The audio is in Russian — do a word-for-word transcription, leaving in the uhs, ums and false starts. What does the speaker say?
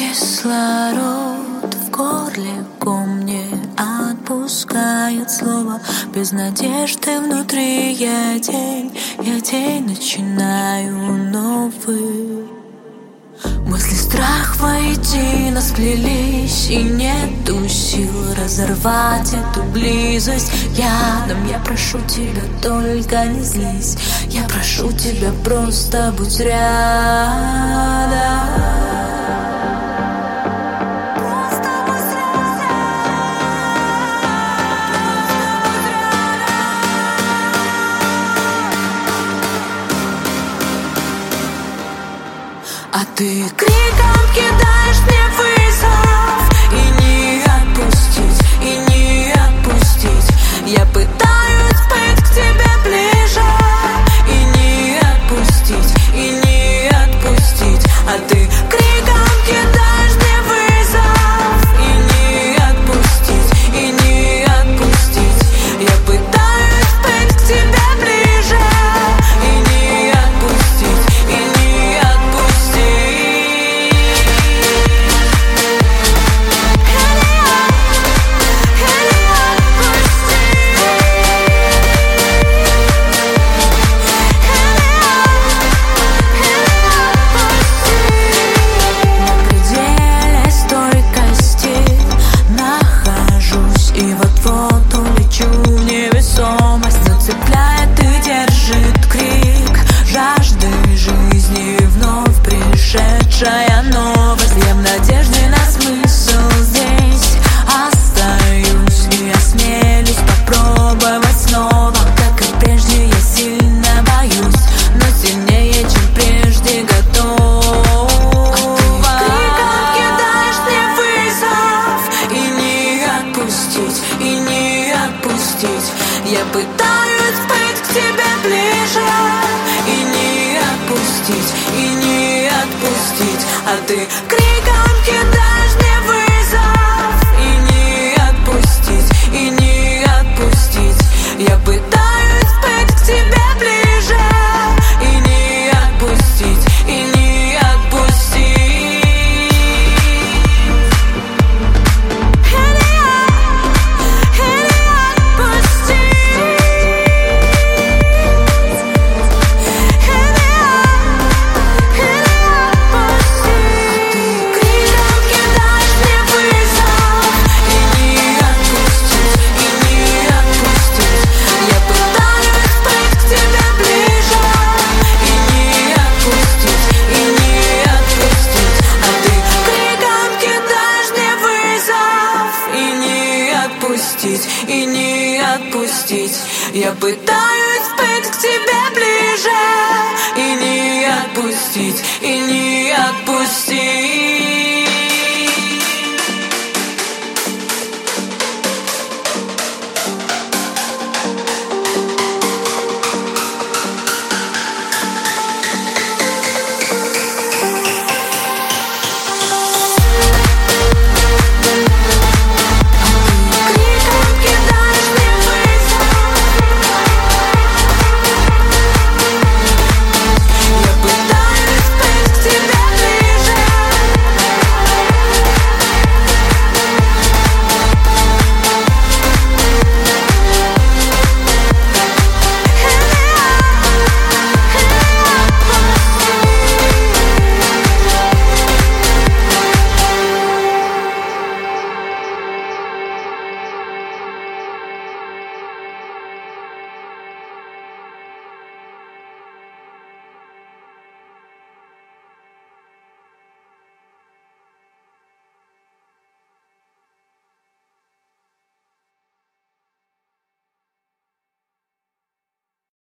Кислород в горле ком не отпускает слово. Без надежды внутри я день, я день начинаю новый. Мысли, страх воедино сплелись, и нету сил разорвать эту близость. Рядом я прошу тебя, только не злись. Я прошу тебя, просто будь рядом. А ты криком кидаешь мне вызов, и не отпустить, и не отпустить. Я пытаюсь быть к тебе ближе, и не отпустить, и не отпустить. А ты криком кидаешь мне вызов, и не отпустить, и не отпустить. Я пытаюсь быть к тебе ближе, и не отпустить, и не отпустить. Цепляет и держит крик жажды жизни, вновь пришедшая новость. Я в надежде на смысл здесь остаюсь, и осмелюсь попробовать снова. Как и прежде, я сильно боюсь, но сильнее, чем прежде, готова. А ты криком кидаешь мне вызов, и не отпустить, и не отпустить. Я пытаюсь быть к тебе ближе, и не отпустить, и не отпустить. А ты криком кидаешь мне вызов, и не отпустить, и не отпустить. Я пытаюсь быть к тебе ближе, и не отпустить, и не отпустить. И не отпустить. Я пытаюсь быть к тебе ближе, и не отпустить, и не отпустить.